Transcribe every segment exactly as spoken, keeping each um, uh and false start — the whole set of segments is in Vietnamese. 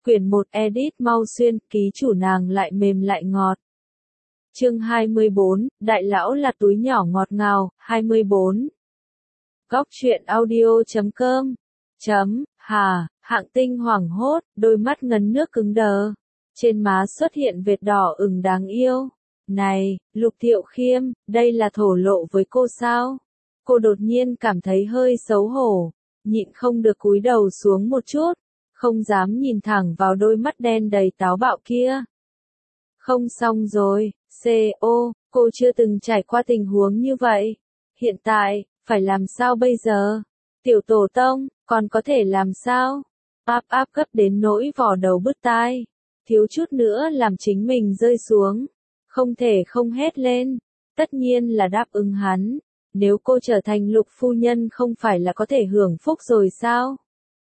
Quyển một edit mau xuyên, ký chủ nàng lại mềm lại ngọt. Chương hai mươi bốn, Đại lão là túi nhỏ ngọt ngào, hai mươi bốn. Góc truyện audio chấm com. Chấm, hà, Hạng Tinh hoảng hốt, đôi mắt ngấn nước cứng đờ. Trên má xuất hiện vệt đỏ ửng đáng yêu. Này, Lục Thiệu Khiêm, đây là thổ lộ với cô sao? Cô đột nhiên cảm thấy hơi xấu hổ, nhịn không được cúi đầu xuống một chút, không dám nhìn thẳng vào đôi mắt đen đầy táo bạo kia. Không xong rồi, cô, cô chưa từng trải qua tình huống như vậy. Hiện tại, phải làm sao bây giờ? Tiểu tổ tông, còn có thể làm sao? Áp áp gấp đến nỗi vò đầu bứt tai, thiếu chút nữa làm chính mình rơi xuống. Không thể không hét lên, tất nhiên là đáp ứng hắn. Nếu cô trở thành Lục phu nhân không phải là có thể hưởng phúc rồi sao?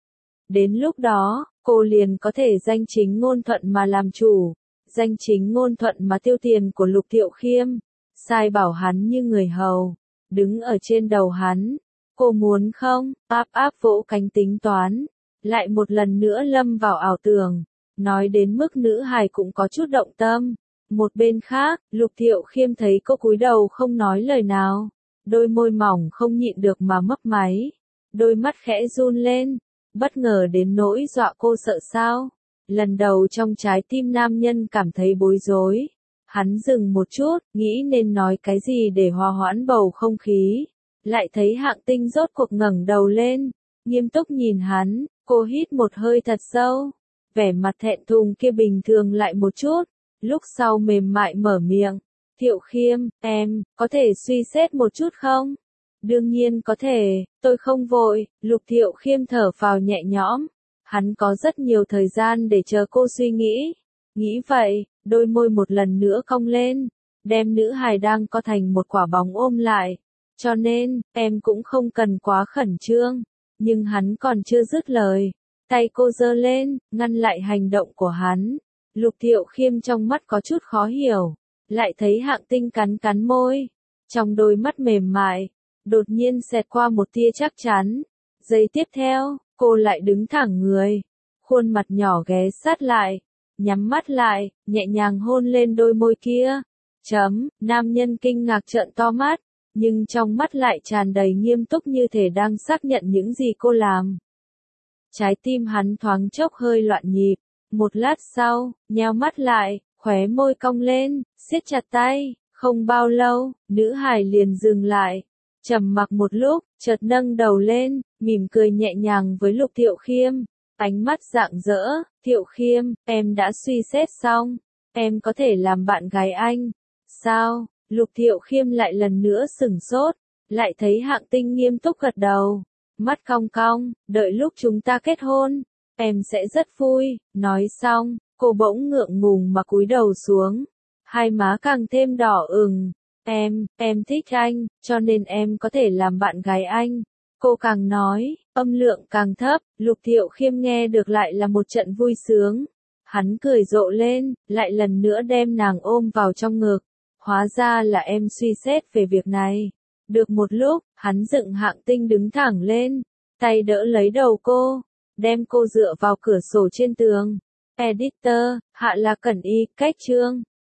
Đến lúc đó, cô liền có thể danh chính ngôn thuận mà làm chủ, danh chính ngôn thuận mà tiêu tiền của Lục Thiệu Khiêm, sai bảo hắn như người hầu, đứng ở trên đầu hắn. Cô muốn không? Áp áp vỗ cánh tính toán, lại một lần nữa lâm vào ảo tưởng, nói đến mức nữ hài cũng có chút động tâm. Một bên khác, Lục Thiệu Khiêm thấy cô cúi đầu không nói lời nào, đôi môi mỏng không nhịn được mà mấp máy, đôi mắt khẽ run lên, bất ngờ đến nỗi dọa cô sợ sao. Lần đầu trong trái tim nam nhân cảm thấy bối rối, hắn dừng một chút, nghĩ nên nói cái gì để hòa hoãn bầu không khí, lại thấy Hạng Tinh rốt cuộc ngẩng đầu lên, nghiêm túc nhìn hắn. Cô hít một hơi thật sâu, vẻ mặt thẹn thùng kia bình thường lại một chút, lúc sau mềm mại mở miệng. Thiệu Khiêm, em, có thể suy xét một chút không? Đương nhiên có thể, tôi không vội. Lục Thiệu Khiêm thở phào nhẹ nhõm, hắn có rất nhiều thời gian để chờ cô suy nghĩ. Nghĩ vậy, đôi môi một lần nữa cong lên, đem nữ hài đang co thành một quả bóng ôm lại. Cho nên, em cũng không cần quá khẩn trương. Nhưng hắn còn chưa dứt lời, tay cô giơ lên, ngăn lại hành động của hắn. Lục Thiệu Khiêm trong mắt có chút khó hiểu, lại thấy Hạng Tinh cắn cắn môi, trong đôi mắt mềm mại, đột nhiên xẹt qua một tia chắc chắn. Giây tiếp theo, cô lại đứng thẳng người, khuôn mặt nhỏ ghé sát lại, nhắm mắt lại, nhẹ nhàng hôn lên đôi môi kia. Chấm, nam nhân kinh ngạc trợn to mắt, nhưng trong mắt lại tràn đầy nghiêm túc như thể đang xác nhận những gì cô làm. Trái tim hắn thoáng chốc hơi loạn nhịp, một lát sau, nheo mắt lại, khóe môi cong lên, siết chặt tay. Không bao lâu, nữ hài liền dừng lại, trầm mặc một lúc, chợt nâng đầu lên, mỉm cười nhẹ nhàng với Lục Thiệu Khiêm, ánh mắt rạng rỡ. Thiệu Khiêm, em đã suy xét xong, em có thể làm bạn gái anh. Sao? Lục Thiệu Khiêm lại lần nữa sửng sốt, lại thấy Hạng Tinh nghiêm túc gật đầu, mắt cong cong, đợi lúc chúng ta kết hôn, em sẽ rất vui. Nói xong, cô bỗng ngượng ngùng mà cúi đầu xuống, hai má càng thêm đỏ ửng. Em, em thích anh, cho nên em có thể làm bạn gái anh. Cô càng nói, âm lượng càng thấp, Lục Thiệu Khiêm nghe được lại là một trận vui sướng. Hắn cười rộ lên, lại lần nữa đem nàng ôm vào trong ngực. Hóa ra là em suy xét về việc này. Được một lúc, hắn dựng Hạng Tinh đứng thẳng lên, tay đỡ lấy đầu cô, đem cô dựa vào cửa sổ trên tường. Editor, Hạ là Cẩn Y, cách chương.